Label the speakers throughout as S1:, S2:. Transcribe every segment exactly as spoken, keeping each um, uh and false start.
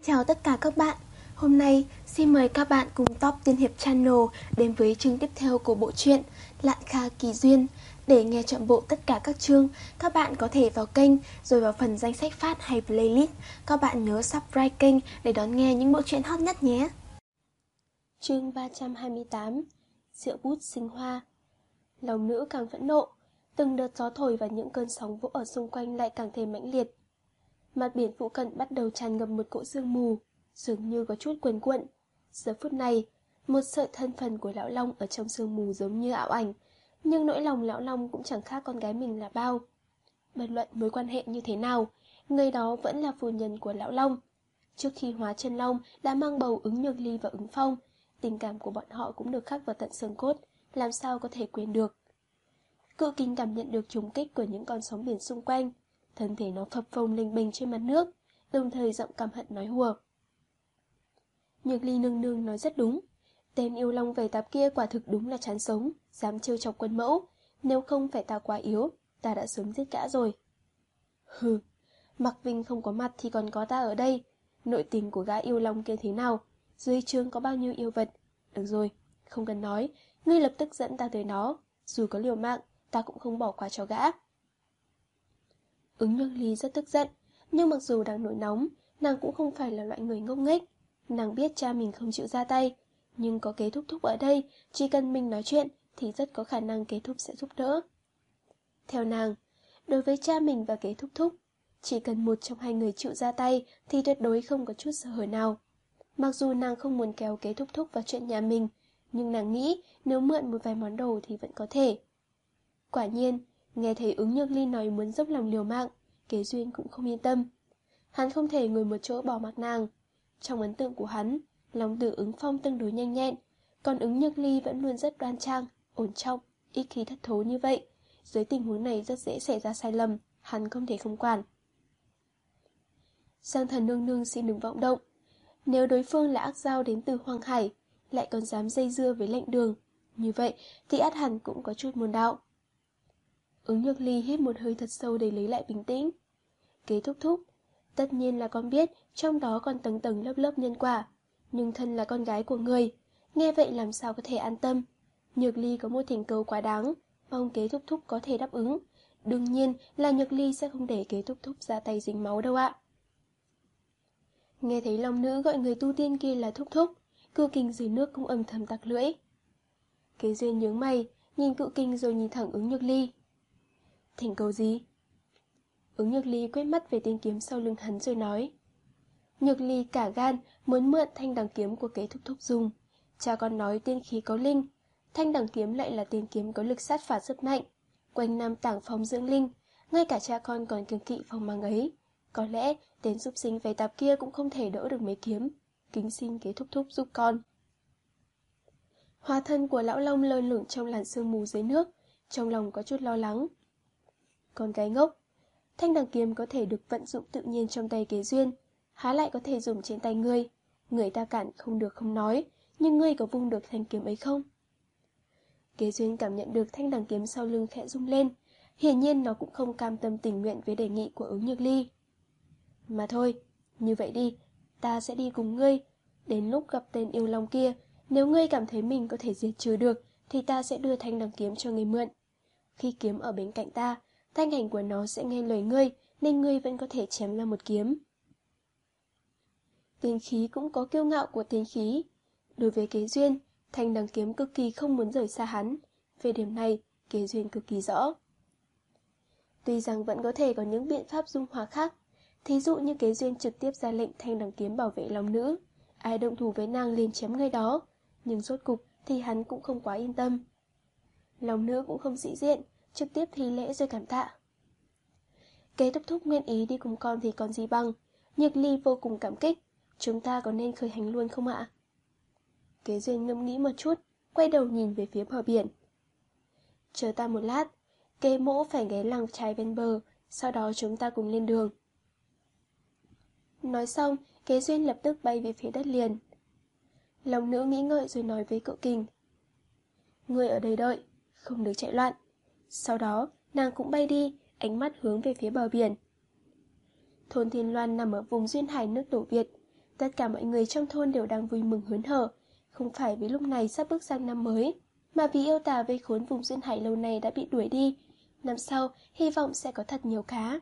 S1: Chào tất cả các bạn. Hôm nay xin mời các bạn cùng Top Tiên Hiệp Channel đến với chương tiếp theo của bộ truyện Lạn Kha Kỳ Duyên. Để nghe trọn bộ tất cả các chương, các bạn có thể vào kênh rồi vào phần danh sách phát hay playlist. Các bạn nhớ subscribe kênh để đón nghe những bộ truyện hot nhất nhé. Chương ba trăm hai mươi tám. Rượu bút sinh hoa. Lòng nữ càng phẫn nộ, từng đợt gió thổi và những cơn sóng vỗ ở xung quanh lại càng thêm mãnh liệt. Mặt biển phụ cận bắt đầu tràn ngập một cỗ sương mù, dường như có chút cuồn cuộn. Giờ phút này, một sợi thân phần của lão Long ở trong sương mù giống như ảo ảnh, nhưng nỗi lòng lão Long cũng chẳng khác con gái mình là bao. Bất luận mối quan hệ như thế nào, người đó vẫn là phu nhân của lão Long. Trước khi hóa chân Long đã mang bầu Ứng Nhược Ly và Ứng Phong, tình cảm của bọn họ cũng được khắc vào tận xương cốt, làm sao có thể quên được. Cự Kình cảm nhận được trùng kích của những con sóng biển xung quanh, thân thể nó phập phồng lênh bềnh trên mặt nước, đồng thời giọng căm hận nói hùa. Nhược Ly nương nương nói rất đúng, tên yêu long về tạp kia quả thực đúng là chán sống, dám trêu chọc quân mẫu, nếu không phải ta quá yếu, ta đã sớm giết gã rồi. Hừ, Mạc Vinh không có mặt thì còn có ta ở đây, nội tình của gã yêu long kia thế nào, dưới trướng có bao nhiêu yêu vật. Được rồi, không cần nói, ngươi lập tức dẫn ta tới nó, dù có liều mạng, ta cũng không bỏ qua cho gã. Ứng Nhược Ly rất tức giận, nhưng mặc dù đang nổi nóng, nàng cũng không phải là loại người ngốc nghếch. Nàng biết cha mình không chịu ra tay, nhưng có Kế Thúc Thúc ở đây, chỉ cần mình nói chuyện thì rất có khả năng Kế Thúc sẽ giúp đỡ. Theo nàng, đối với cha mình và Kế Thúc Thúc, chỉ cần một trong hai người chịu ra tay thì tuyệt đối không có chút sơ hở nào. Mặc dù nàng không muốn kéo Kế Thúc Thúc vào chuyện nhà mình, nhưng nàng nghĩ nếu mượn một vài món đồ thì vẫn có thể. Quả nhiên, nghe thấy Ứng Nhược Ly nói muốn dốc lòng liều mạng, Kế Duyên cũng không yên tâm. Hắn không thể ngồi một chỗ bỏ mặc nàng. Trong ấn tượng của hắn, Long Tử Ứng Phong tương đối nhanh nhẹn, còn Ứng Nhược Ly vẫn luôn rất đoan trang, ổn trọng, ít khi thất thố như vậy. Dưới tình huống này rất dễ xảy ra sai lầm, hắn không thể không quản. Giang Thần nương nương xin đừng vọng động. Nếu đối phương là ác dao đến từ Hoàng Hải, lại còn dám dây dưa với lệnh đường, như vậy thì ắt hẳn cũng có chút môn đạo. Ứng Nhược Ly hít một hơi thật sâu để lấy lại bình tĩnh. Kế Thúc Thúc, tất nhiên là con biết trong đó còn tầng tầng lớp lớp nhân quả, nhưng thân là con gái của người, nghe vậy làm sao có thể an tâm. Nhược Ly có một thỉnh cầu quá đáng, mong Kế Thúc Thúc có thể đáp ứng. Đương nhiên là Nhược Ly sẽ không để Kế Thúc Thúc ra tay dính máu đâu ạ. Nghe thấy Long nữ gọi người tu tiên kia là Thúc Thúc, Cự Kình dưới nước cũng âm thầm tặc lưỡi. Kế Duyên nhướng mày, nhìn Cự Kình rồi nhìn thẳng Ứng Nhược Ly. Thỉnh cầu gì? Ứng Nhược Ly quét mắt về tên kiếm sau lưng hắn rồi nói. Nhược Ly cả gan muốn mượn thanh đằng kiếm của Kế Thúc Thúc dùng. Cha con nói tiên khí có linh, thanh đằng kiếm lại là tên kiếm có lực sát phạt rất mạnh, quanh năm tảng phong dưỡng linh, ngay cả cha con còn kiêng kỵ phong mang ấy. Có lẽ tên súc sinh về tạp kia cũng không thể đỡ được mấy kiếm, kính xin Kế Thúc Thúc giúp con. Hóa thân của lão Long lơ lửng trong làn sương mù dưới nước, trong lòng có chút lo lắng. Con gái ngốc, thanh đằng kiếm có thể được vận dụng tự nhiên trong tay Kế Duyên, há lại có thể dùng trên tay ngươi. Người ta cản không được không nói, nhưng ngươi có vung được thanh kiếm ấy không? Kế Duyên cảm nhận được thanh đằng kiếm sau lưng khẽ rung lên, hiển nhiên nó cũng không cam tâm tình nguyện với đề nghị của Ứng Nhược Ly. Mà thôi, như vậy đi, ta sẽ đi cùng ngươi. Đến lúc gặp tên yêu long kia, nếu ngươi cảm thấy mình có thể diệt trừ được, thì ta sẽ đưa thanh đằng kiếm cho ngươi mượn. Khi kiếm ở bên cạnh ta, thanh ảnh của nó sẽ nghe lời ngươi, nên ngươi vẫn có thể chém ra một kiếm. Tiên khí cũng có kiêu ngạo của tiên khí. Đối với Kế Duyên, thanh đằng kiếm cực kỳ không muốn rời xa hắn. Về điểm này, Kế Duyên cực kỳ rõ. Tuy rằng vẫn có thể có những biện pháp dung hòa khác, thí dụ như Kế Duyên trực tiếp ra lệnh thanh đằng kiếm bảo vệ lòng nữ, ai động thủ với nàng liền chém người đó, nhưng rốt cục thì hắn cũng không quá yên tâm. Lòng nữ cũng không sĩ diện, trực tiếp thi lễ rồi cảm tạ. Kế Thúc Thúc nguyện ý đi cùng con thì còn gì bằng, Nhược Ly vô cùng cảm kích, chúng ta có nên khởi hành luôn không ạ? Kế Duyên ngẫm nghĩ một chút, quay đầu nhìn về phía bờ biển. Chờ ta một lát, Kế mỗ phải ghé làng chài ven bờ, sau đó chúng ta cùng lên đường. Nói xong, Kế Duyên lập tức bay về phía đất liền. Lòng nữ nghĩ ngợi rồi nói với Cự Kình. Ngươi ở đây đợi, không được chạy loạn. Sau đó, nàng cũng bay đi, ánh mắt hướng về phía bờ biển. Thôn Thiên Loan nằm ở vùng duyên hải nước Tổ Việt, Tất cả mọi người trong thôn đều đang vui mừng hớn hở, không phải vì lúc này sắp bước sang năm mới, mà vì yêu tà vây khốn vùng duyên hải lâu nay đã bị đuổi đi. Năm sau, hy vọng sẽ có thật nhiều cá.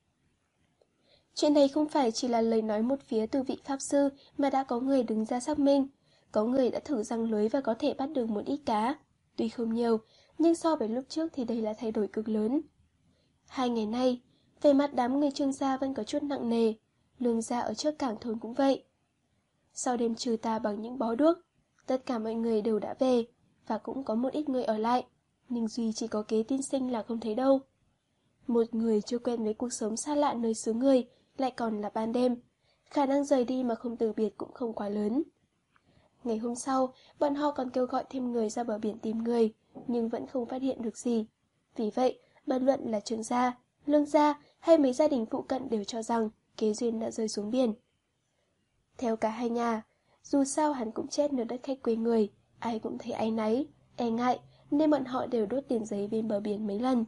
S1: Chuyện này không phải chỉ là lời nói một phía từ vị pháp sư, mà đã có người đứng ra xác minh. Có người đã thử giăng lưới và có thể bắt được một ít cá. Tuy không nhiều, nhưng so với lúc trước thì đây là thay đổi cực lớn. Hai ngày nay, về mặt đám người Trương gia vẫn có chút nặng nề, Lương gia ở trước cảng thôn cũng vậy. Sau đêm trừ tà bằng những bó đuốc, tất cả mọi người đều đã về, và cũng có một ít người ở lại, nhưng duy chỉ có Kế Tiên Sinh là không thấy đâu. Một người chưa quen với cuộc sống xa lạ nơi xứ người, lại còn là ban đêm, khả năng rời đi mà không từ biệt cũng không quá lớn. Ngày hôm sau, bọn họ còn kêu gọi thêm người ra bờ biển tìm người, nhưng vẫn không phát hiện được gì. Vì vậy, bất luận là Trương gia, Lương gia hay mấy gia đình phụ cận đều cho rằng Kế Duyên đã rơi xuống biển. Theo cả hai nhà, dù sao hắn cũng chết nơi đất khách quê người, ai cũng thấy áy náy, e ngại, nên bọn họ đều đốt tiền giấy bên bờ biển mấy lần.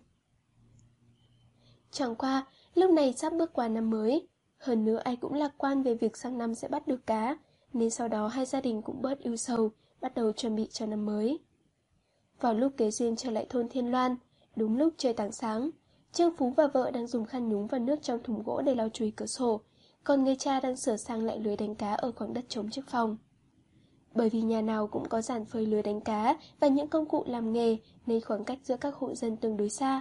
S1: Chẳng qua, lúc này sắp bước qua năm mới, hơn nữa ai cũng lạc quan về việc sang năm sẽ bắt được cá, nên sau đó hai gia đình cũng bớt ưu sầu, bắt đầu chuẩn bị cho năm mới. Vào lúc Kế Duyên trở lại thôn Thiên Loan, đúng lúc trời tảng sáng, Trương Phú và vợ đang dùng khăn nhúng vào nước trong thùng gỗ để lau chùi cửa sổ, còn người cha đang sửa sang lại lưới đánh cá ở khoảng đất trống trước phòng. Bởi vì nhà nào cũng có giàn phơi lưới đánh cá và những công cụ làm nghề, nên khoảng cách giữa các hộ dân tương đối xa.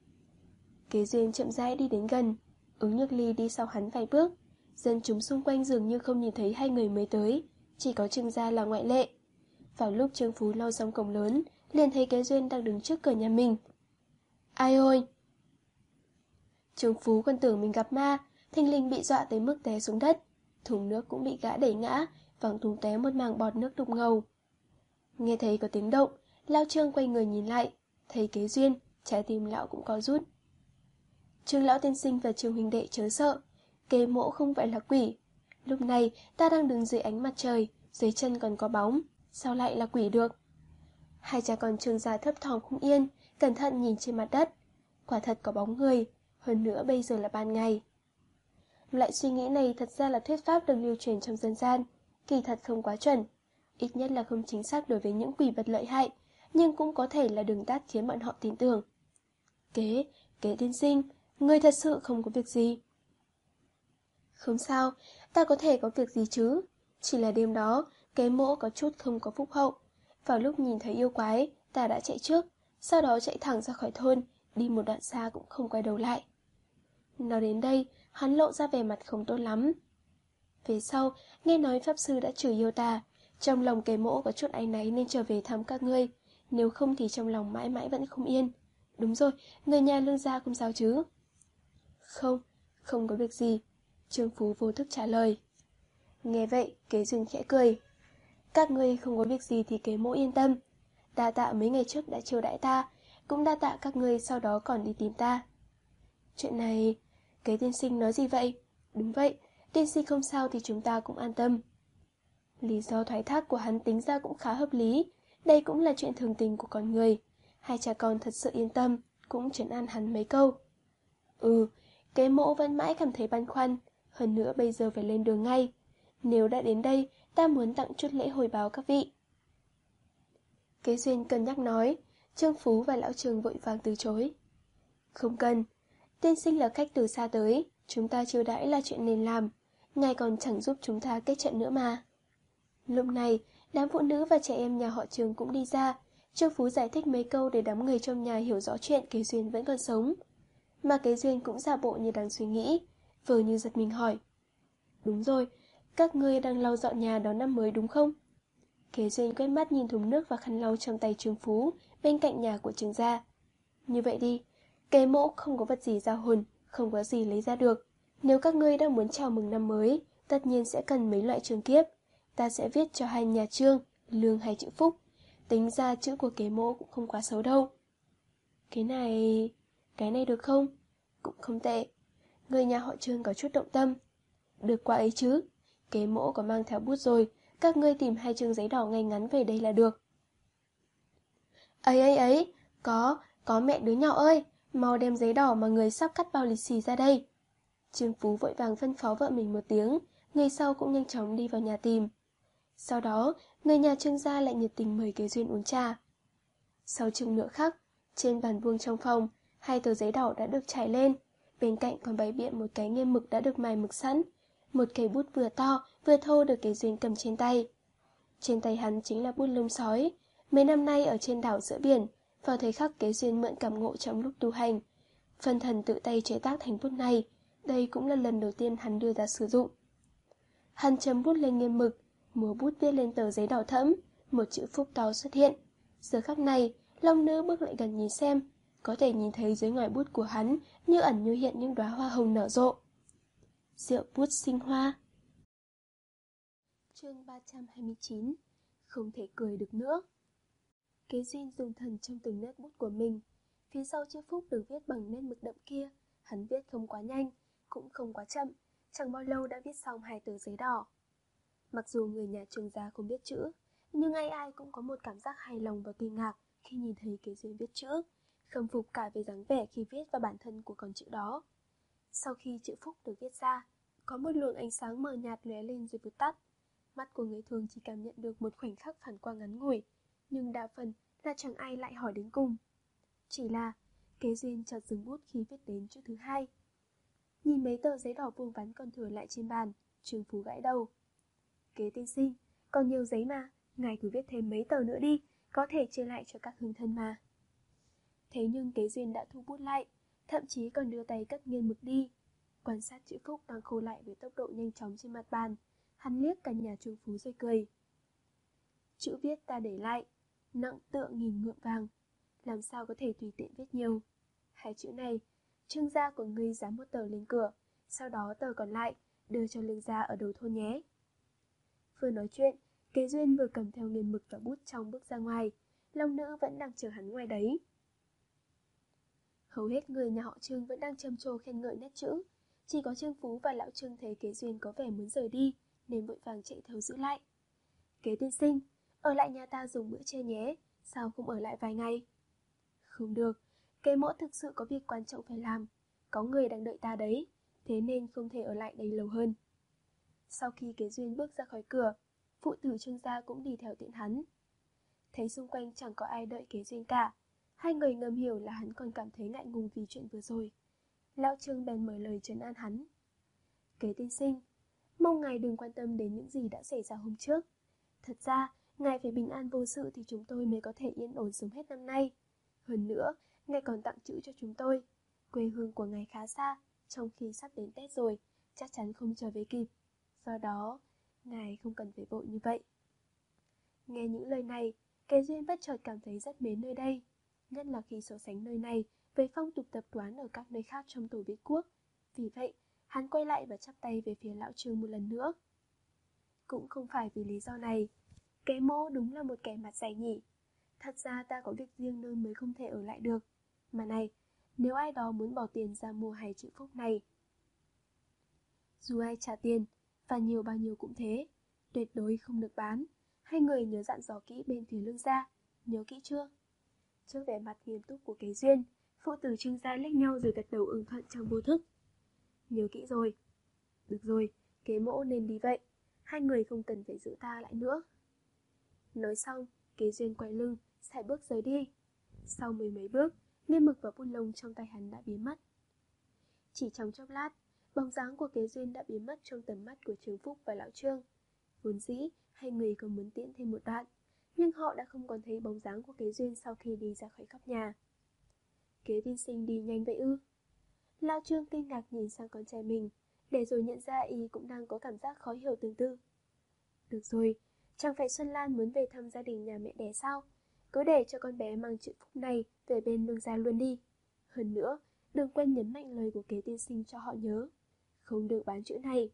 S1: Kế Duyên chậm rãi đi đến gần, Ứng Nhược Ly đi sau hắn vài bước. Dân chúng xung quanh dường như không nhìn thấy hai người mới tới, chỉ có Trương gia là ngoại lệ. Vào lúc Trương Phú lau xong cổng lớn, liền thấy Kế Duyên đang đứng trước cửa nhà mình. Ai ôi! Trương Phú còn tưởng mình gặp ma, thình lình bị dọa tới mức té xuống đất. Thùng nước cũng bị gã đẩy ngã, văng tung té một màng bọt nước đục ngầu. Nghe thấy có tiếng động, Lão Trương quay người nhìn lại, thấy Kế Duyên, trái tim lão cũng có rút. Trương lão tiên sinh và Trương huynh đệ chớ sợ, Kế mỗ không phải là quỷ. Lúc này ta đang đứng dưới ánh mặt trời, dưới chân còn có bóng, sao lại là quỷ được? Hai cha con Trương gia thấp thỏm không yên, cẩn thận nhìn trên mặt đất. Quả thật có bóng người, hơn nữa bây giờ là ban ngày. Loại suy nghĩ này thật ra là thuyết pháp được lưu truyền trong dân gian, kỳ thật không quá chuẩn, ít nhất là không chính xác đối với những quỷ vật lợi hại, nhưng cũng có thể là đường tắt khiến bọn họ tin tưởng. Kế, Kế tiên sinh, ngươi thật sự không có việc gì. Không sao, ta có thể có việc gì chứ, chỉ là đêm đó, Kế mỗ có chút không có phúc hậu. Vào lúc nhìn thấy yêu quái, ta đã chạy trước, sau đó chạy thẳng ra khỏi thôn, đi một đoạn xa cũng không quay đầu lại. Nói đến đây, hắn lộ ra vẻ mặt không tốt lắm. Về sau, nghe nói pháp sư đã chửi yêu ta, trong lòng Kế mỗ có chút áy náy nên trở về thăm các ngươi, nếu không thì trong lòng mãi mãi vẫn không yên. Đúng rồi, người nhà Lương gia không sao chứ? Không, không có việc gì, Trương Phú vô thức trả lời. Nghe vậy, Kế Duyên khẽ cười. Các ngươi không có việc gì thì Kế mỗ yên tâm. Đa tạ mấy ngày trước đã chiêu đãi ta, cũng đa tạ các ngươi sau đó còn đi tìm ta. Chuyện này, Kế tiên sinh nói gì vậy? Đúng vậy, tiên sinh không sao thì chúng ta cũng an tâm. Lý do thoái thác của hắn tính ra cũng khá hợp lý, đây cũng là chuyện thường tình của con người. Hai cha con thật sự yên tâm, cũng trấn an hắn mấy câu. Ừ, Kế mỗ vẫn mãi cảm thấy băn khoăn, hơn nữa bây giờ phải lên đường ngay. Nếu đã đến đây, ta muốn tặng chút lễ hồi báo các vị. Kế Duyên cân nhắc nói, Trương Phú và Lão Trương vội vàng từ chối. Không cần, tiên sinh là khách từ xa tới, chúng ta chiêu đãi là chuyện nên làm, ngài còn chẳng giúp chúng ta kết trận nữa mà. Lúc này, đám phụ nữ và trẻ em nhà họ Trương cũng đi ra, Trương Phú giải thích mấy câu để đám người trong nhà hiểu rõ chuyện Kế Duyên vẫn còn sống. Mà Kế Duyên cũng giả bộ như đang suy nghĩ, vờ như giật mình hỏi. Đúng rồi, các ngươi đang lau dọn nhà đón năm mới đúng không? Kế Duyên quét mắt nhìn thùng nước và khăn lau trong tay Trương Phú, bên cạnh nhà của Trương gia. Như vậy đi, Kế mỗ không có vật gì ra hồn, không có gì lấy ra được. Nếu các ngươi đang muốn chào mừng năm mới, tất nhiên sẽ cần mấy loại trường kiếp. Ta sẽ viết cho hai nhà Trương, Lương hay chữ Phúc. Tính ra chữ của Kế mỗ cũng không quá xấu đâu. Cái này... cái này được không? Cũng không tệ. Người nhà họ Trương có chút động tâm. Được qua ấy chứ. Kế mỗ có mang theo bút rồi, các ngươi tìm hai chương giấy đỏ ngay ngắn về đây là được. Ấy ấy ấy, có, có mẹ đứa nhỏ ơi, mau đem giấy đỏ mà người sắp cắt bao lì xì ra đây. Trương Phú vội vàng phân phó vợ mình một tiếng, người sau cũng nhanh chóng đi vào nhà tìm. Sau đó, người nhà Trương gia lại nhiệt tình mời Kế Duyên uống trà. Sau chừng nửa khắc, trên bàn vuông trong phòng, hai tờ giấy đỏ đã được trải lên, bên cạnh còn bày biện một cái nghiên mực đã được mài mực sẵn, một cây bút vừa to vừa thô được Kế Duyên cầm trên tay. Trên tay hắn chính là bút lông sói. Mấy năm nay ở trên đảo giữa biển, vào thời khắc Kế Duyên mượn cảm ngộ trong lúc tu hành, phân thần tự tay chế tác thành bút này, đây cũng là lần đầu tiên hắn đưa ra sử dụng. Hắn chấm bút lên nghiên mực, múa bút viết lên tờ giấy đỏ thẫm, một chữ Phúc to xuất hiện. Giờ khắc này, Long Nữ bước lại gần nhìn xem, có thể nhìn thấy dưới ngòi bút của hắn như ẩn như hiện những đóa hoa hồng nở rộ. Rượu bút sinh hoa. Chương ba trăm hai mươi chín. Không thể cười được nữa. Kế Duyên dùng thần trong từng nét bút của mình. Phía sau chữ Phúc được viết bằng nét mực đậm kia, hắn viết không quá nhanh, cũng không quá chậm, chẳng bao lâu đã viết xong hai tờ giấy đỏ. Mặc dù người nhà Trương gia không biết chữ, nhưng ai ai cũng có một cảm giác hài lòng và kinh ngạc khi nhìn thấy Kế Duyên viết chữ, khâm phục cả về dáng vẻ khi viết và bản thân của con chữ đó. Sau khi chữ Phúc được viết ra, có một luồng ánh sáng mờ nhạt lóe lên rồi vụt tắt. Mắt của người thường chỉ cảm nhận được một khoảnh khắc phản quang ngắn ngủi, nhưng đa phần là chẳng ai lại hỏi đến cùng. Chỉ là Kế Duyên chợt dừng bút khi viết đến chữ thứ hai. Nhìn mấy tờ giấy đỏ vuông vắn còn thừa lại trên bàn, Trương Phú gãi đầu. Kế tiên sinh, còn nhiều giấy mà, ngài cứ viết thêm mấy tờ nữa đi, có thể chia lại cho các hương thân mà. Thế nhưng Kế Duyên đã thu bút lại, thậm chí còn đưa tay cất nghiên mực đi. Quan sát chữ Phúc đang khô lại với tốc độ nhanh chóng trên mặt bàn, hắn liếc cả nhà Trương Phú rồi cười. Chữ viết ta để lại, nặng tựa nghìn ngượng vàng, làm sao có thể tùy tiện viết nhiều. Hai chữ này, Trương gia của ngươi dán một tờ lên cửa, sau đó tờ còn lại đưa cho Lương gia ở đầu thôn nhé. Vừa nói chuyện, Kế Duyên vừa cầm theo nghiên mực và bút trong bước ra ngoài. Long Nữ vẫn đang chờ hắn ngoài đấy. Hầu hết người nhà họ Trương vẫn đang trầm trồ khen ngợi nét chữ, chỉ có Trương Phú và lão Trương thấy Kế Duyên có vẻ muốn rời đi nên vội vàng chạy theo giữ lại. Kế tiên sinh, ở lại nhà ta dùng bữa trưa nhé, sao không ở lại vài ngày? Không được, Kế mỗ thực sự có việc quan trọng phải làm, có người đang đợi ta đấy, thế nên không thể ở lại đây lâu hơn. Sau khi Kế Duyên bước ra khỏi cửa, phụ tử Trương gia cũng đi theo tiện hắn. Thấy xung quanh chẳng có ai đợi Kế Duyên cả, hai người ngầm hiểu là hắn còn cảm thấy ngại ngùng vì chuyện vừa rồi. Lão Trương bèn mở lời trấn an hắn. Kế tiên sinh, mong ngài đừng quan tâm đến những gì đã xảy ra hôm trước. Thật ra, ngài phải bình an vô sự thì chúng tôi mới có thể yên ổn sống hết năm nay. Hơn nữa, ngài còn tặng chữ cho chúng tôi. Quê hương của ngài khá xa, trong khi sắp đến Tết rồi, chắc chắn không trở về kịp. Do đó, ngài không cần phải vội như vậy. Nghe những lời này, Kế Duyên bất chợt cảm thấy rất mến nơi đây, nhất là khi so sánh nơi này với phong tục tập quán ở các nơi khác trong tổ Việt Quốc. Vì vậy, hắn quay lại và chắp tay về phía lão Trương một lần nữa. Cũng không phải vì lý do này, Kế mỗ đúng là một kẻ mặt dày nhỉ. Thật ra ta có việc riêng nên mới không thể ở lại được. Mà này, nếu ai đó muốn bỏ tiền ra mua hai chữ Phúc này, dù ai trả tiền, và nhiều bao nhiêu cũng thế, tuyệt đối không được bán. Hai người nhớ dặn dò kỹ bên phía Lương gia, nhớ kỹ chưa? Trước vẻ mặt nghiêm túc của Kế Duyên, phụ tử Trương gia liếc nhau rồi gật đầu ưng thuận trong vô thức. Nhớ kỹ rồi. Được rồi, Kế mỗ nên đi vậy, hai người không cần phải giữ ta lại nữa. Nói xong, Kế Duyên quay lưng, sải bước rời đi. Sau mười mấy bước, nghiên mực và bút lông trong tay hắn đã biến mất. Chỉ trong chốc lát, bóng dáng của Kế Duyên đã biến mất trong tầm mắt của Trương Phúc và lão Trương. Vốn dĩ, hai người còn muốn tiễn thêm một đoạn, nhưng họ đã không còn thấy bóng dáng của Kế Duyên sau khi đi ra khỏi góc nhà. Kế tiên sinh đi nhanh vậy ư? Lão Trương kinh ngạc nhìn sang con trai mình, để rồi nhận ra y cũng đang có cảm giác khó hiểu tương tự. Được rồi, chẳng phải Xuân Lan muốn về thăm gia đình nhà mẹ đẻ sao? Cứ để cho con bé mang chữ Phúc này về bên Lương gia luôn đi. Hơn nữa, đừng quên nhấn mạnh lời của Kế tiên sinh cho họ nhớ, không được bán chữ này.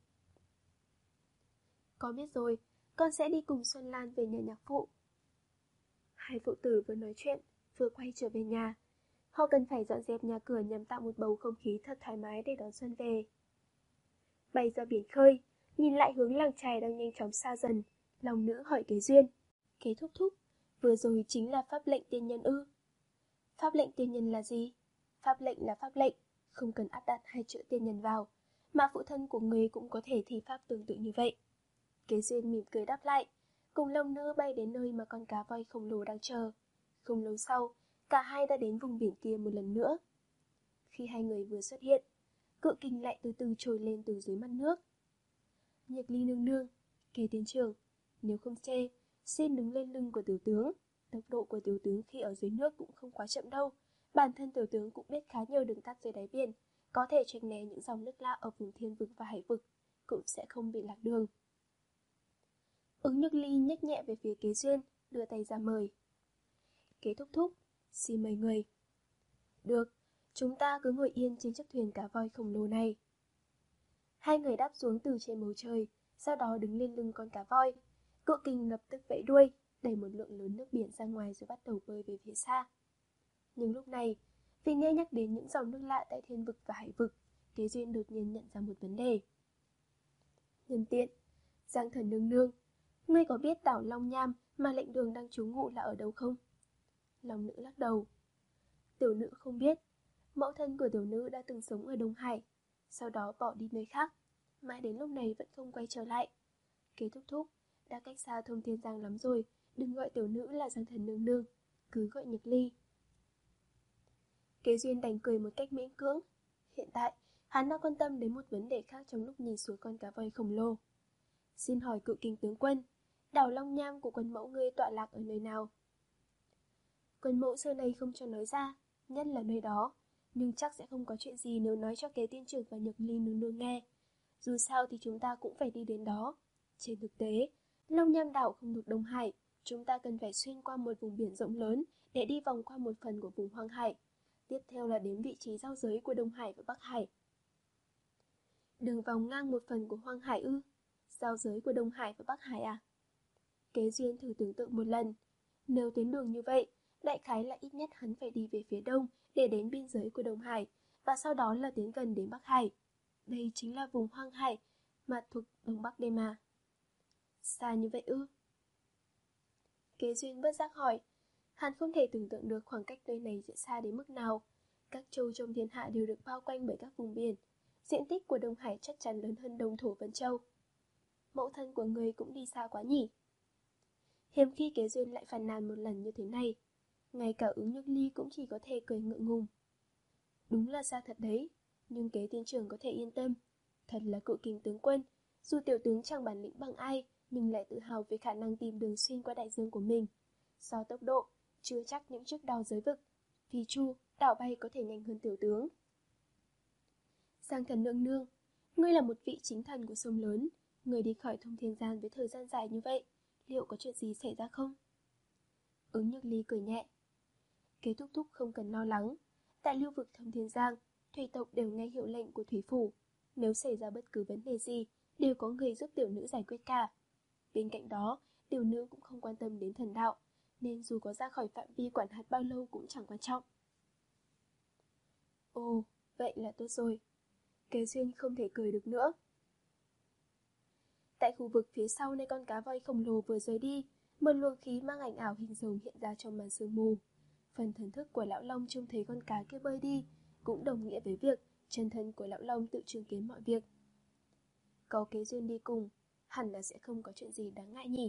S1: Con biết rồi, con sẽ đi cùng Xuân Lan về nhà nhạc phụ. Hai phụ tử vừa nói chuyện, vừa quay trở về nhà. Họ cần phải dọn dẹp nhà cửa nhằm tạo một bầu không khí thật thoải mái để đón xuân về. Bay ra biển khơi, nhìn lại hướng làng chài đang nhanh chóng xa dần, Long Nữ hỏi Kế Duyên. Kế thúc thúc, vừa rồi chính là pháp lệnh tiên nhân ư? Pháp lệnh tiên nhân là gì? Pháp lệnh là pháp lệnh, không cần áp đặt hai chữ tiên nhân vào, mà phụ thân của người cũng có thể thi pháp tương tự như vậy. Kế Duyên mỉm cười đáp lại, cùng Long Nữ bay đến nơi mà con cá voi khổng lồ đang chờ. Không lâu sau, cả hai đã đến vùng biển kia một lần nữa. Khi hai người vừa xuất hiện, Cự Kình lại từ từ trồi lên từ dưới mặt nước. Nhược Ly nương nương, Kế tiến trưởng, nếu không chê, xin đứng lên lưng của tiểu tướng. Tốc độ của tiểu tướng khi ở dưới nước cũng không quá chậm đâu. Bản thân tiểu tướng cũng biết khá nhiều đường tắt dưới đáy biển, có thể tránh né những dòng nước lạ ở vùng thiên vực và hải vực, cũng sẽ không bị lạc đường. Ứng Nhược Ly nhếch nhẹ về phía Kế Duyên, đưa tay ra mời. Kế thúc thúc, xin mời người. Được, chúng ta cứ ngồi yên trên chiếc thuyền cá voi khổng lồ này. Hai người đáp xuống từ trên bầu trời, sau đó đứng lên lưng con cá voi. Cự Kình lập tức vẫy đuôi, đẩy một lượng lớn nước biển ra ngoài rồi bắt đầu bơi về phía xa. Nhưng lúc này, vì nghe nhắc đến những dòng nước lạ tại thiên vực và hải vực, Kế Duyên đột nhiên nhận ra một vấn đề. Nhân tiện, Giang Thần nương nương, ngươi có biết đảo Long Nham mà lệnh đường đang trú ngụ là ở đâu không? Long Nữ lắc đầu. Tiểu nữ không biết. Mẫu thân của tiểu nữ đã từng sống ở Đông Hải, sau đó bỏ đi nơi khác, mãi đến lúc này vẫn không quay trở lại. Kế thúc thúc, đã cách xa Thông Thiên Giang lắm rồi, đừng gọi tiểu nữ là Giang Thần nương nương, cứ gọi Nhược Ly. Kế Duyên đành cười một cách miễn cưỡng. Hiện tại, hắn đang quan tâm đến một vấn đề khác trong lúc nhìn xuống con cá voi khổng lồ. Xin hỏi Cự Kình tướng quân, đảo Long Nham của quân mẫu ngươi tọa lạc ở nơi nào? Quân mẫu xưa nay không cho nói ra, nhất là nơi đó, nhưng chắc sẽ không có chuyện gì nếu nói cho Kế tiên trưởng và Nhược Ly nương nương nghe. Dù sao thì chúng ta cũng phải đi đến đó. Trên thực tế, Long Nham đảo không thuộc Đông Hải, chúng ta cần phải xuyên qua một vùng biển rộng lớn để đi vòng qua một phần của vùng Hoang Hải. Tiếp theo là đến vị trí giao giới của Đông Hải và Bắc Hải. Đường vòng ngang một phần của Hoang Hải ư? Giao giới của Đông Hải và Bắc Hải à? Kế Duyên thử tưởng tượng một lần. Nếu tuyến đường như vậy, đại khái là ít nhất hắn phải đi về phía đông để đến biên giới của Đông Hải, và sau đó là tiến gần đến Bắc Hải. Đây chính là vùng Hoang Hải mà thuộc Đông Bắc đây mà. Xa như vậy ư? Kế Duyên bất giác hỏi. Hắn không thể tưởng tượng được khoảng cách nơi này sẽ xa đến mức nào. Các châu trong thiên hạ đều được bao quanh bởi các vùng biển. Diện tích của Đông Hải chắc chắn lớn hơn Đông Thổ Vân Châu. Mẫu thân của người cũng đi xa quá nhỉ? Hiếm khi Kế Duyên lại phàn nàn một lần như thế này. Ngay cả Ứng Nhược Ly cũng chỉ có thể cười ngượng ngùng. Đúng là xa thật đấy, nhưng Kế tiên trưởng có thể yên tâm. Thật là Cự Kình tướng quân, dù tiểu tướng chẳng bản lĩnh bằng ai, nhưng lại tự hào về khả năng tìm đường xuyên qua đại dương của mình. So tốc độ, chưa chắc những chiếc đao giới vực, phi chu, đảo bay có thể nhanh hơn tiểu tướng. Giang Thần nương nương, ngươi là một vị chính thần của sông lớn, người đi khỏi Thông Thiên Giang với thời gian dài như vậy, liệu có chuyện gì xảy ra không? Ứng Nhược Ly cười nhẹ. Kế thúc thúc không cần lo lắng. Tại lưu vực Thông Thiên Giang, thủy tộc đều nghe hiệu lệnh của thủy phủ. Nếu xảy ra bất cứ vấn đề gì, đều có người giúp tiểu nữ giải quyết cả. Bên cạnh đó, tiểu nữ cũng không quan tâm đến thần đạo, nên dù có ra khỏi phạm vi quản hạt bao lâu cũng chẳng quan trọng. Ồ, vậy là tốt rồi. Kế Duyên không thể cười được nữa. Tại khu vực phía sau nơi con cá voi khổng lồ vừa rời đi, một luồng khí mang ảnh ảo hình rồng hiện ra trong màn sương mù. Phần thần thức của lão Long trông thấy con cá kia bơi đi, cũng đồng nghĩa với việc chân thân của lão Long tự chứng kiến mọi việc. Có Kế Duyên đi cùng, hẳn là sẽ không có chuyện gì đáng ngại nhỉ.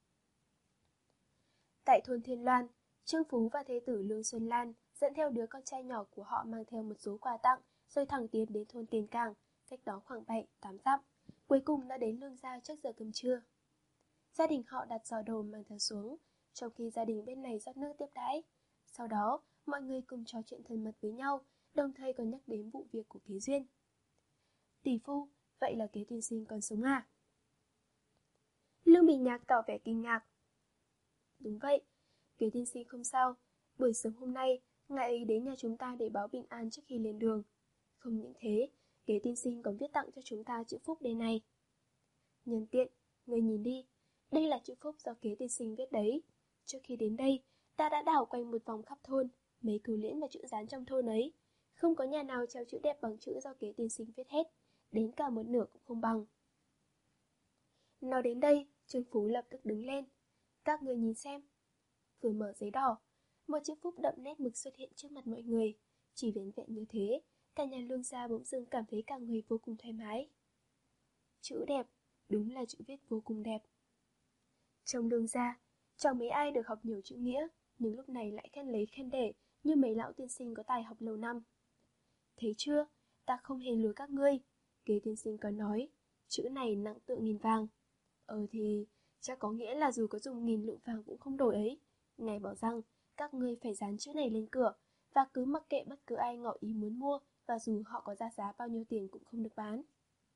S1: Tại thôn Thiên Loan, Trương Phú và thê tử Lương Xuân Lan dẫn theo đứa con trai nhỏ của họ mang theo một số quà tặng, rồi thẳng tiến đến thôn Tiền Cảng, cách đó khoảng bảy tám dặm. Cuối cùng đã đến Lương gia trước giờ cơm trưa. Gia đình họ đặt giỏ đồ mang theo xuống, trong khi gia đình bên này rót nước tiếp đãi. Sau đó, mọi người cùng trò chuyện thân mật với nhau, đồng thời còn nhắc đến vụ việc của Kế Duyên. Tỷ phu, vậy là Kế tiên sinh còn sống à? Lương Bình Nhạc tỏ vẻ kinh ngạc. Đúng vậy, Kế tiên sinh không sao. Buổi sớm hôm nay, ngài ấy đến nhà chúng ta để báo bình an trước khi lên đường. Không những thế, Kế tiên sinh còn viết tặng cho chúng ta chữ phúc đây này. Nhân tiện, người nhìn đi, đây là chữ phúc do Kế tiên sinh viết đấy. Trước khi đến đây, ta đã đảo quanh một vòng khắp thôn, mấy câu liễn và chữ dán trong thôn ấy. Không có nhà nào treo chữ đẹp bằng chữ do Kế tiên sinh viết hết, đến cả một nửa cũng không bằng. Nói đến đây, Trương Phú lập tức đứng lên. Các người nhìn xem. Vừa mở giấy đỏ, một chữ phúc đậm nét mực xuất hiện trước mặt mọi người. Chỉ vẻn vẹn như thế, Cả nhà Lương gia bỗng dưng cảm thấy cả người vô cùng thoải mái. Chữ đẹp, đúng là chữ viết vô cùng đẹp. Trong Lương gia, chẳng mấy ai được học nhiều chữ nghĩa, nhưng lúc này lại khen lấy khen để như mấy lão tiên sinh có tài học lâu năm. Thấy chưa, ta không hề lừa các ngươi. Kế tiên sinh có nói, chữ này nặng tựa nghìn vàng. Ờ thì, chắc có nghĩa là dù có dùng nghìn lượng vàng cũng không đổi ấy. Ngài bảo rằng, các ngươi phải dán chữ này lên cửa, và cứ mặc kệ bất cứ ai ngỏ ý muốn mua, và dù họ có ra giá bao nhiêu tiền cũng không được bán.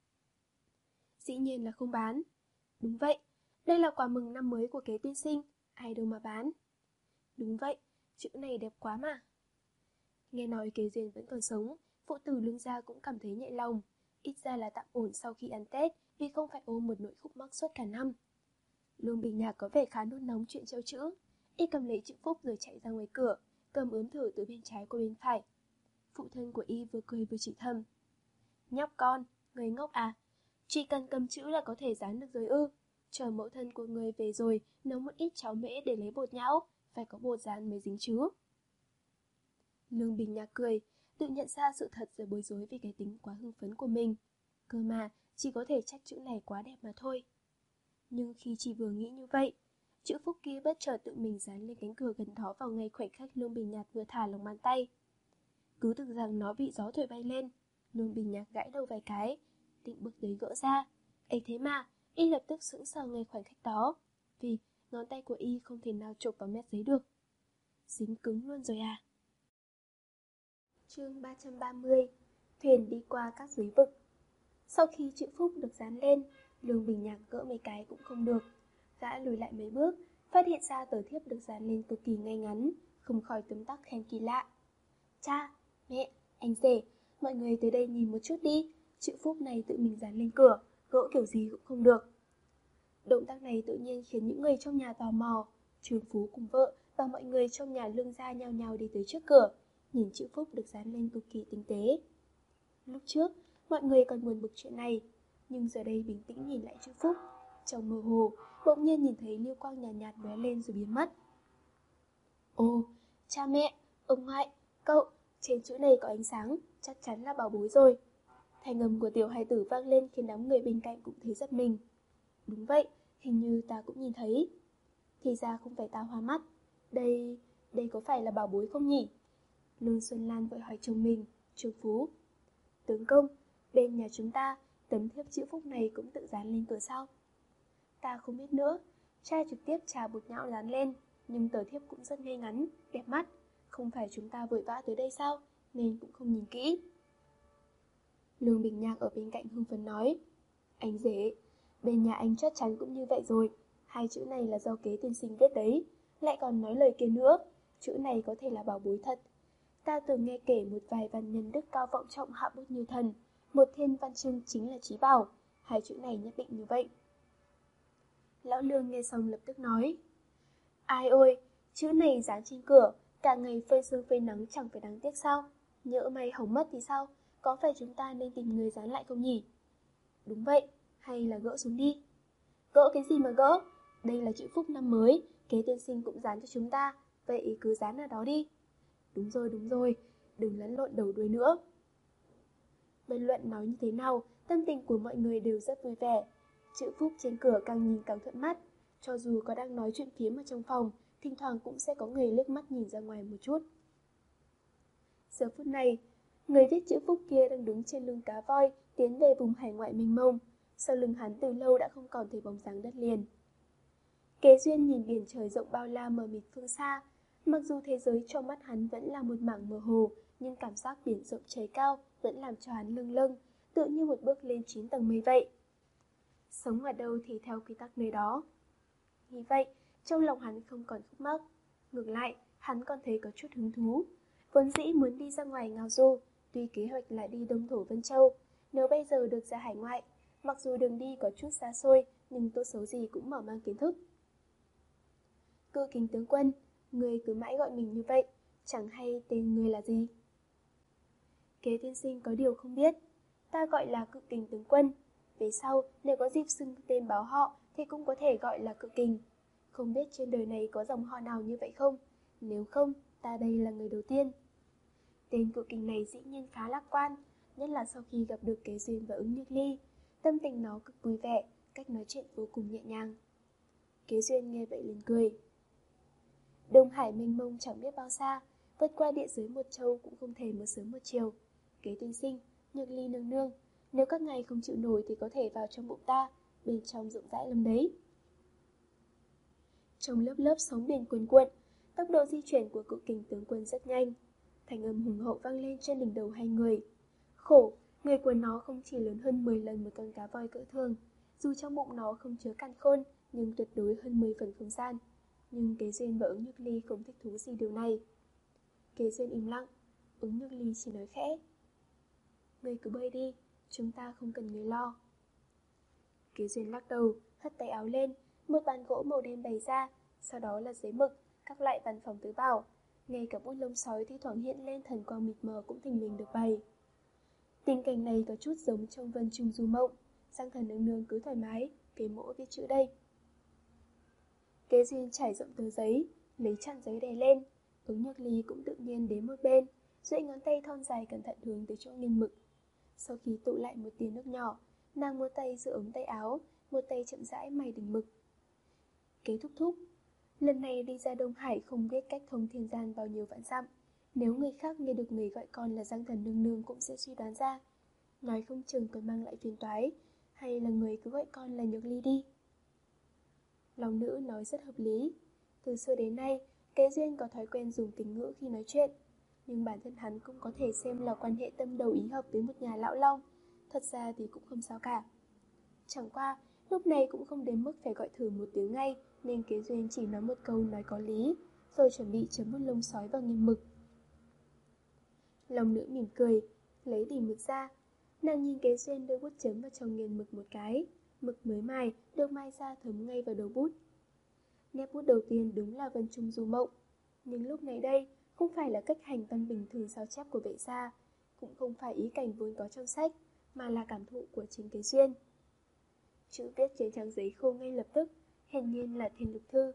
S1: Dĩ nhiên là không bán. Đúng vậy, đây là quà mừng năm mới của kế tiên sinh, ai đâu mà bán. Đúng vậy, chữ này đẹp quá mà. Nghe nói Kế Duyên vẫn còn sống, phụ tử Lương gia cũng cảm thấy nhẹ lòng. Ít ra là tạm ổn sau khi ăn Tết, vì không phải ôm một nỗi khúc mắc suốt cả năm. Lương Bình Nhạc có vẻ khá nôn nóng chuyện treo chữ. Y cầm lấy chữ Phúc rồi chạy ra ngoài cửa, cầm ướm thử từ bên trái qua bên phải. Phụ thân của Y vừa cười vừa chỉ thầm. Nhóc con, người ngốc à? Chỉ cần cầm chữ là có thể dán được rồi ư? Chờ mẫu thân của người về rồi, nấu một ít cháo mễ để lấy bột nhão, phải có bột dán mới dính chứ. Lương Bình Nhạc cười, tự nhận ra sự thật rồi bối rối vì cái tính quá hưng phấn của mình. Cơ mà, chỉ có thể trách chữ này quá đẹp mà thôi. Nhưng khi chỉ vừa nghĩ như vậy, chữ Phúc kia bất chợt tự mình dán lên cánh cửa gần đó vào ngay khoảnh khắc Lương Bình Nhạc vừa thả lòng bàn tay. Cứ tưởng rằng nó bị gió thổi bay lên, Lương Bình Nhạc gãi đầu vài cái, định bước tới gỡ ra. Ấy thế mà, Y lập tức sững sờ ngay khoảnh khắc đó, vì ngón tay của Y không thể nào chộp vào mép giấy được. Dính cứng luôn rồi à. Chương ba trăm ba mươi. Thuyền đi qua các giới vực. Sau khi chữ Phúc được dán lên, Lương Bình Nhạc gỡ mấy cái cũng không được. Gã lùi lại mấy bước, phát hiện ra tờ thiếp được dán lên cực kỳ ngay ngắn, không khỏi tấm tắc khen kỳ lạ. Cha, mẹ, anh rể, mọi người tới đây nhìn một chút đi. Chữ Phúc này tự mình dán lên cửa, gỡ kiểu gì cũng không được. Động tác này tự nhiên khiến những người trong nhà tò mò. Trương Phú cùng vợ và mọi người trong nhà Lương gia nhao nhao đi tới trước cửa, nhìn chữ Phúc được dán lên cực kỳ tinh tế. Lúc trước, mọi người còn buồn bực chuyện này, nhưng giờ đây bình tĩnh nhìn lại chữ Phúc. Trong mơ hồ, bỗng nhiên nhìn thấy lưu quang nhàn nhạt lóe lên rồi biến mất. Ồ, cha mẹ, ông ngoại, cậu, trên chữ này có ánh sáng, chắc chắn là bảo bối rồi. Thanh âm của tiểu hài tử vang lên khiến đám người bên cạnh cũng thấy giật mình. Đúng vậy, hình như ta cũng nhìn thấy. Thì ra không phải ta hoa mắt. Đây, đây có phải là bảo bối không nhỉ? Lương Xuân Lan vội hỏi chồng mình, Trương Phú. Tướng công, bên nhà chúng ta, tấm thiếp chữ Phúc này cũng tự dán lên cửa sao? Ta không biết nữa, cha trực tiếp trà bột nhão dán lên, nhưng tờ thiếp cũng rất ngay ngắn, đẹp mắt. Không phải chúng ta vội vã tới đây sao, nên cũng không nhìn kỹ. Lương Bình Nhạc ở bên cạnh hưng phấn nói, anh rể, bên nhà anh chắc chắn cũng như vậy rồi. Hai chữ này là do Kế tiên sinh viết đấy. Lại còn nói lời kia nữa, chữ này có thể là bảo bối thật. Ta từng nghe kể một vài văn nhân đức cao vọng trọng hạ bút như thần, một thiên văn chương chính là trí bảo. Hai chữ này nhất định như vậy. Lão Lương nghe xong lập tức nói, ai ôi, chữ này dán trên cửa, cả ngày phơi sương phơi nắng chẳng phải đáng tiếc sao? Nhỡ may hỏng mất thì sao? Có phải chúng ta nên tìm người dán lại không nhỉ? Đúng vậy, hay là gỡ xuống đi. Gỡ cái gì mà gỡ? Đây là chữ Phúc năm mới, Kế tiên sinh cũng dán cho chúng ta, vậy cứ dán ở đó đi. Đúng rồi, đúng rồi, đừng lẫn lộn đầu đuôi nữa. Bất luận nói như thế nào, tâm tình của mọi người đều rất vui vẻ. Chữ Phúc trên cửa càng nhìn càng thuận mắt. Cho dù có đang nói chuyện phiếm ở trong phòng, thỉnh thoảng cũng sẽ có người liếc mắt nhìn ra ngoài một chút. Giờ phút này, người viết chữ Phúc kia đang đứng trên lưng cá voi, tiến về vùng hải ngoại mênh mông. Sau lưng hắn từ lâu đã không còn thấy bóng dáng đất liền. Kế Duyên nhìn biển trời rộng bao la mờ mịt phương xa. Mặc dù thế giới trong mắt hắn vẫn là một mảng mơ hồ, nhưng cảm giác biển rộng trời cao vẫn làm cho hắn lâng lâng, tựa như một bước lên chín tầng mây vậy. Sống ở đâu thì theo quy tắc nơi đó. Vì vậy, trong lòng hắn không còn khúc mắc. Ngược lại, hắn còn thấy có chút hứng thú. Vốn dĩ muốn đi ra ngoài ngao du, tuy kế hoạch là đi Đông Thổ Vân Châu. Nếu bây giờ được ra hải ngoại, mặc dù đường đi có chút xa xôi, nhưng tốt xấu gì cũng mở mang kiến thức. Cự Kình tướng quân, người cứ mãi gọi mình như vậy, chẳng hay tên người là gì? Kế tiên sinh có điều không biết, ta gọi là Cự Kình tướng quân. Về sau, nếu có dịp xưng tên báo họ thì cũng có thể gọi là Cự Kình. Không biết trên đời này có dòng họ nào như vậy không? Nếu không, ta đây là người đầu tiên. Tên cự kình này dĩ nhiên khá lạc quan, nhất là sau khi gặp được Kế Duyên và Ứng Nhược Ly. Tâm tình nó cực vui vẻ, cách nói chuyện vô cùng nhẹ nhàng. Kế Duyên nghe vậy liền cười. Đông Hải mênh mông chẳng biết bao xa, vượt qua địa giới một châu cũng không thể một sớm một chiều. Kế tiên sinh, Nhược Ly nương nương, nếu các ngài không chịu nổi thì có thể vào trong bụng ta, bên trong rộng rãi lắm đấy. Trong lớp lớp sóng biển cuồn cuộn, tốc độ di chuyển của cự kình tướng quân rất nhanh. Thanh âm hùng hậu vang lên trên đỉnh đầu hai người. Khổ, người của nó không chỉ lớn hơn mười lần một con cá voi cỡ thường. Dù trong bụng nó không chứa càn khôn, nhưng tuyệt đối hơn mười phần không gian. Nhưng Kế Duyên và Ứng Nhược Ly không thích thú gì điều này. Kế Duyên im lặng, Ứng Nhược Ly chỉ nói khẽ. Người cứ bơi đi, chúng ta không cần người lo. Kế Duyên lắc đầu, hất tay áo lên, một bàn gỗ màu đen bày ra, sau đó là giấy mực, các loại văn phòng tứ bảo. Ngay cả bút lông sói thi thoảng hiện lên thần quang mịt mờ cũng thình lình được bày. Tình cảnh này có chút giống trong Vân Trung Du Mộng. Giang Thần nương nương cứ thoải mái, Kế mỗ viết chữ đây. Kế Duyên trải rộng tờ giấy, lấy chặn giấy đè lên. Ứng Nhược Ly cũng tự nhiên đến một bên, duỗi ngón tay thon dài cẩn thận hướng tới chỗ nghiêng mực. Sau khi tụ lại một tia nước nhỏ, nàng một tay giữ ống tay áo, một tay chậm rãi mài đỉnh mực. Kế thúc thúc, lần này đi ra Đông Hải không biết cách thông thiên gian bao nhiêu vạn dặm. Nếu người khác nghe được người gọi con là Giang Thần nương nương cũng sẽ suy đoán ra. Nói không chừng còn mang lại phiền toái, hay là người cứ gọi con là Nhược Ly đi. Lòng nữ nói rất hợp lý. Từ xưa đến nay, Kế Duyên có thói quen dùng tình ngữ khi nói chuyện, nhưng bản thân hắn cũng có thể xem là quan hệ tâm đầu ý hợp với một nhà lão long. Thật ra thì cũng không sao cả. Chẳng qua, lúc này cũng không đến mức phải gọi thử một tiếng ngay, nên Kế Duyên chỉ nói một câu nói có lý, rồi chuẩn bị chấm bút lông sói vào nghiêng mực. Lòng nữ mỉm cười, lấy đỉ mực ra. Nàng nhìn Kế Duyên đưa bút chấm vào trong nghiền mực một cái. Mực mới mài, được mai ra thấm ngay vào đầu bút. Nét bút đầu tiên đúng là Vân Trung Du Mộng. Nhưng lúc này đây, không phải là cách hành văn bình thường sao chép của vệ gia, cũng không phải ý cảnh vốn có trong sách, mà là cảm thụ của chính Kế Duyên. Chữ viết trên trang giấy khô ngay lập tức, hiển nhiên là thiên lục thư.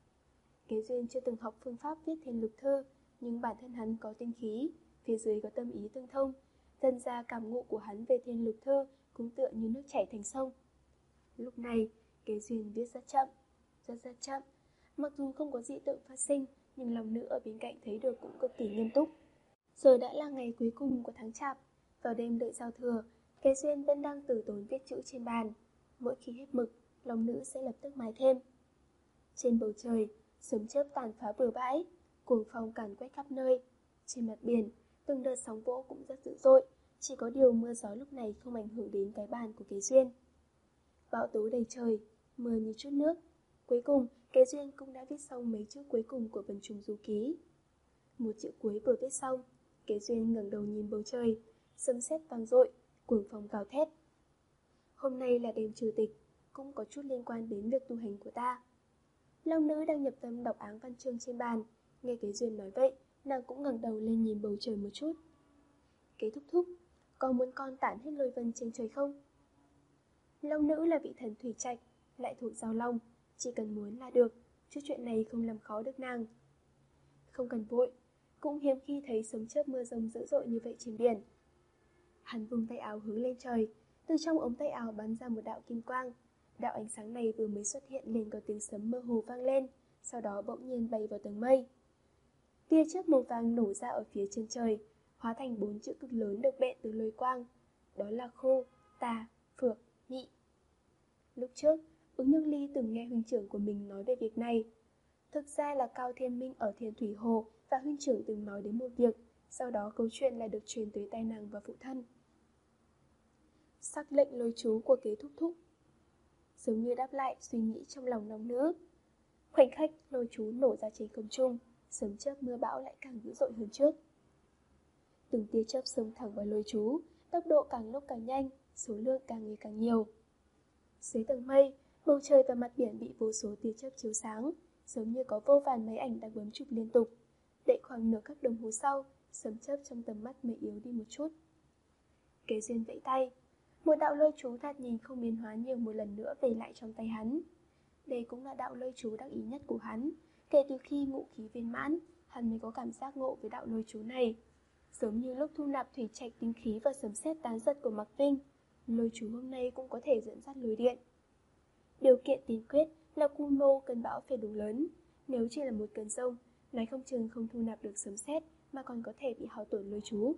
S1: Kế Duyên chưa từng học phương pháp viết thiên lục thư, nhưng bản thân hắn có tinh khí, phía dưới có tâm ý tương thông, dần ra cảm ngộ của hắn về thiên lục thư cũng tựa như nước chảy thành sông. Lúc này, Kế Duyên viết rất chậm, rất rất chậm. Mặc dù không có dị tượng phát sinh, nhưng lòng nữ ở bên cạnh thấy được cũng cực kỳ nghiêm túc. Giờ đã là ngày cuối cùng của tháng Chạp, vào đêm đợi giao thừa, Kế Duyên vẫn đang từ tốn viết chữ trên bàn. Mỗi khi hết mực, lòng nữ sẽ lập tức mài thêm. Trên bầu trời, sấm chớp tàn phá bừa bãi, cuồng phong càn quét khắp nơi. Trên mặt biển, từng đợt sóng vỗ cũng rất dữ dội, chỉ có điều mưa gió lúc này không ảnh hưởng đến cái bàn của Kế Duyên. Bão tố đầy trời, mưa như chút nước. Cuối cùng, Kế Duyên cũng đã viết xong mấy chữ cuối cùng của Vân Trung Du Ký. Một chữ cuối vừa viết xong, Kế Duyên ngẩng đầu nhìn bầu trời, sấm sét vang dội, cuồng phong gào thét. Hôm nay là đêm trừ tịch, cũng có chút liên quan đến việc tu hành của ta. Long nữ đang nhập tâm đọc áng văn chương trên bàn, nghe Kế Duyên nói vậy, nàng cũng ngẩng đầu lên nhìn bầu trời một chút. Kế thúc thúc, con muốn con tản hết lôi vân trên trời không? Long nữ là vị thần thủy trạch, lại thuộc giao long, chỉ cần muốn là được, chút chuyện này không làm khó được nàng. Không cần vội, cũng hiếm khi thấy sấm chớp mưa rông dữ dội như vậy trên biển. Hắn vung tay áo hướng lên trời, từ trong ống tay áo bắn ra một đạo kim quang. Đạo ánh sáng này vừa mới xuất hiện liền có tiếng sấm mơ hồ vang lên, sau đó bỗng nhiên bay vào tầng mây. Tia chớp màu vàng nổ ra ở phía trên trời, hóa thành bốn chữ cực lớn được bện từ lôi quang. Đó là Khô, Tà, Phược, Nhị. Lúc trước, Ứng Nhược Ly từng nghe huynh trưởng của mình nói về việc này. Thực ra là Cao Thiên Minh ở Thiên Thủy Hồ và huynh trưởng từng nói đến một việc, sau đó câu chuyện lại được truyền tới tai nàng và phụ thân. Sắc lệnh lôi chú của Kế thúc thúc, giống như đáp lại suy nghĩ trong lòng nóng nữ. Khoảnh khắc lôi chú nổ ra trên không trung, sấm chớp mưa bão lại càng dữ dội hơn trước. Từng tia chớp xông thẳng vào lôi chú, tốc độ càng lúc càng nhanh, số lượng càng ngày càng nhiều. Dưới tầng mây, bầu trời và mặt biển bị vô số tia chớp chiếu sáng, giống như có vô vàn máy ảnh đang bấm chụp liên tục. Đợi khoảng nửa khắc đồng hồ sau, sấm chớp trong tầm mắt mới yếu đi một chút. Kế Duyên vẫy tay, một đạo lôi chú thoạt nhìn không biến hóa nhiều một lần nữa về lại trong tay hắn. Đây cũng là đạo lôi chú đắc ý nhất của hắn. Kể từ khi ngũ khí viên mãn, hắn mới có cảm giác ngộ với đạo lôi chú này. Giống như lúc thu nạp thủy trạch tinh khí và sấm sét tán giật của Mạc Vinh, lôi chú hôm nay cũng có thể dẫn dắt lôi điện. Điều kiện tiên quyết là quy mô cơn bão phải đủ lớn. Nếu chỉ là một cơn giông, nói không chừng không thu nạp được sấm sét mà còn có thể bị hao tổn lôi chú.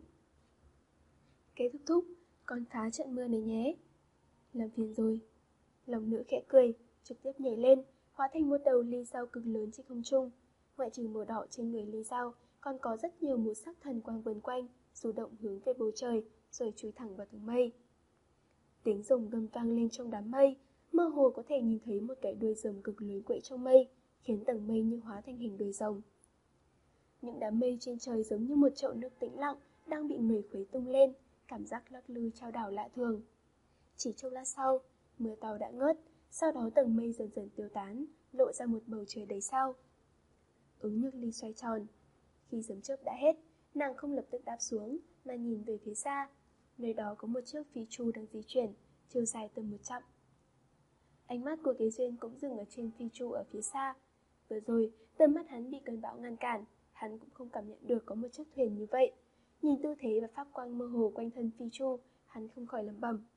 S1: Kế thúc thúc, con phá trận mưa này nhé. Làm phiền rồi. Lòng nữ khẽ cười, trực tiếp nhảy lên, hóa thành một đầu ly dao cực lớn trên không trung. Ngoại trừ màu đỏ trên người ly dao, còn có rất nhiều màu sắc thần quang vần quanh, du động hướng về bầu trời, rồi chui thẳng vào tầng mây. Tiếng rồng gầm vang lên trong đám mây, mơ hồ có thể nhìn thấy một cái đuôi rồng cực lớn quậy trong mây, khiến tầng mây như hóa thành hình đuôi rồng. Những đám mây trên trời giống như một chậu nước tĩnh lặng đang bị người khuấy tung lên, cảm giác lắc lư trao đảo lạ thường. Chỉ chốc lát sau, mưa to đã ngớt, sau đó tầng mây dần dần tiêu tán, lộ ra một bầu trời đầy sao. Ứng Nhược Ly xoay tròn. Khi sấm chớp đã hết, nàng không lập tức đáp xuống mà nhìn về phía xa. Nơi đó có một chiếc phi chu đang di chuyển, chiều dài tầm một dặm. Ánh mắt của Kế Duyên cũng dừng ở trên phi chu ở phía xa. Vừa rồi, tầm mắt hắn bị cơn bão ngăn cản, hắn cũng không cảm nhận được có một chiếc thuyền như vậy. Nhìn tư thế và pháp quang mơ hồ quanh thân phi chu, hắn không khỏi lẩm bẩm.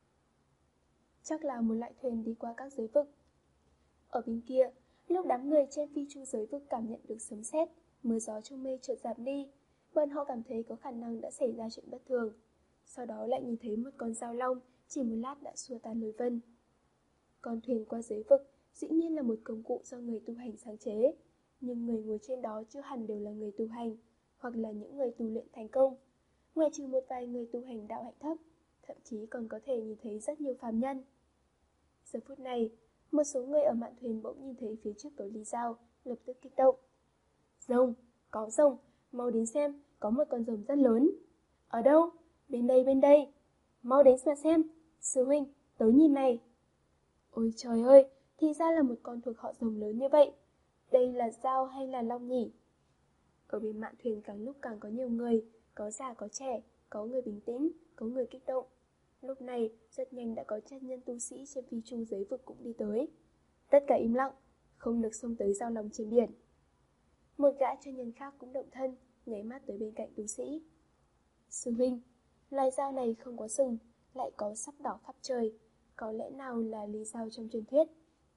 S1: Chắc là một loại thuyền đi qua các giới vực. Ở bên kia, lúc đám người trên phi chu giới vực cảm nhận được sấm sét, mưa gió trong mây chợt giảm đi, bọn họ cảm thấy có khả năng đã xảy ra chuyện bất thường. Sau đó lại nhìn thấy một con dao long, chỉ một lát đã xua tan lôi vân. Con thuyền qua giới vực dĩ nhiên là một công cụ do người tu hành sáng chế, nhưng người ngồi trên đó chưa hẳn đều là người tu hành, hoặc là những người tu luyện thành công. Ngoài trừ một vài người tu hành đạo hạnh thấp, thậm chí còn có thể nhìn thấy rất nhiều phàm nhân. Giờ phút này, một số người ở mạn thuyền bỗng nhìn thấy phía trước có ly dao, lập tức kích động. Rồng, có rồng, mau đến xem, có một con rồng rất lớn. Ở đâu? Bên đây, bên đây. Mau đến mà xem. Sư huynh, tới nhìn này. Ôi trời ơi, thì ra là một con thuộc họ rồng lớn như vậy. Đây là dao hay là long nhỉ? Ở bên mạn thuyền càng lúc càng có nhiều người, có già có trẻ, có người bình tĩnh, có người kích động. Lúc này, rất nhanh đã có chân nhân tu sĩ trên phi chu giới vực cũng đi tới. Tất cả im lặng, không được xông tới giao long trên biển. Một gã chân nhân khác cũng động thân, nháy mắt tới bên cạnh tu sĩ. Sư huynh, loài dao này không có sừng, lại có sắc đỏ khắp trời, có lẽ nào là lý dao trong truyền thuyết?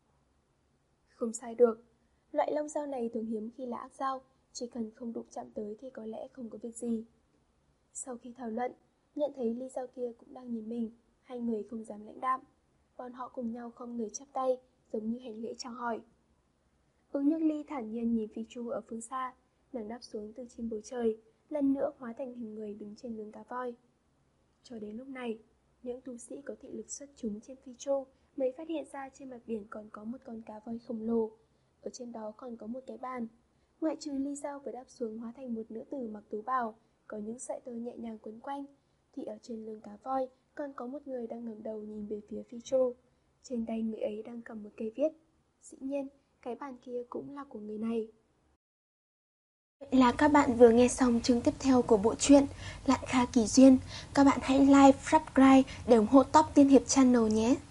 S1: Không sai được, loại long dao này thường hiếm khi là ác dao, chỉ cần không đụng chạm tới thì có lẽ không có việc gì. Sau khi thảo luận, nhận thấy ly dao kia cũng đang nhìn mình, hai người không dám lãnh đạm. Bọn họ cùng nhau không người chắp tay, giống như hành lễ chào hỏi. Ứng Nhược Ly thản nhiên nhìn phi chu ở phương xa, nàng đáp xuống từ trên bầu trời, lần nữa hóa thành hình người đứng trên lưng cá voi. Cho đến lúc này, những tu sĩ có thị lực xuất chúng trên phi chu mới phát hiện ra trên mặt biển còn có một con cá voi khổng lồ. Ở trên đó còn có một cái bàn. Ngoại trừ ly dao vừa đáp xuống hóa thành một nữ tử mặc tú bào, có những sợi tơ nhẹ nhàng quấn quanh, thì ở trên lưng cá voi còn có một người đang ngẩng đầu nhìn về phía phi chu. Trên tay người ấy đang cầm một cây viết. Dĩ nhiên, cái bàn kia cũng là của người này. Vậy là các bạn vừa nghe xong chương tiếp theo của bộ truyện Lạn Kha Kỳ Duyên. Các bạn hãy like, subscribe để ủng hộ Top Tiên Hiệp Channel nhé.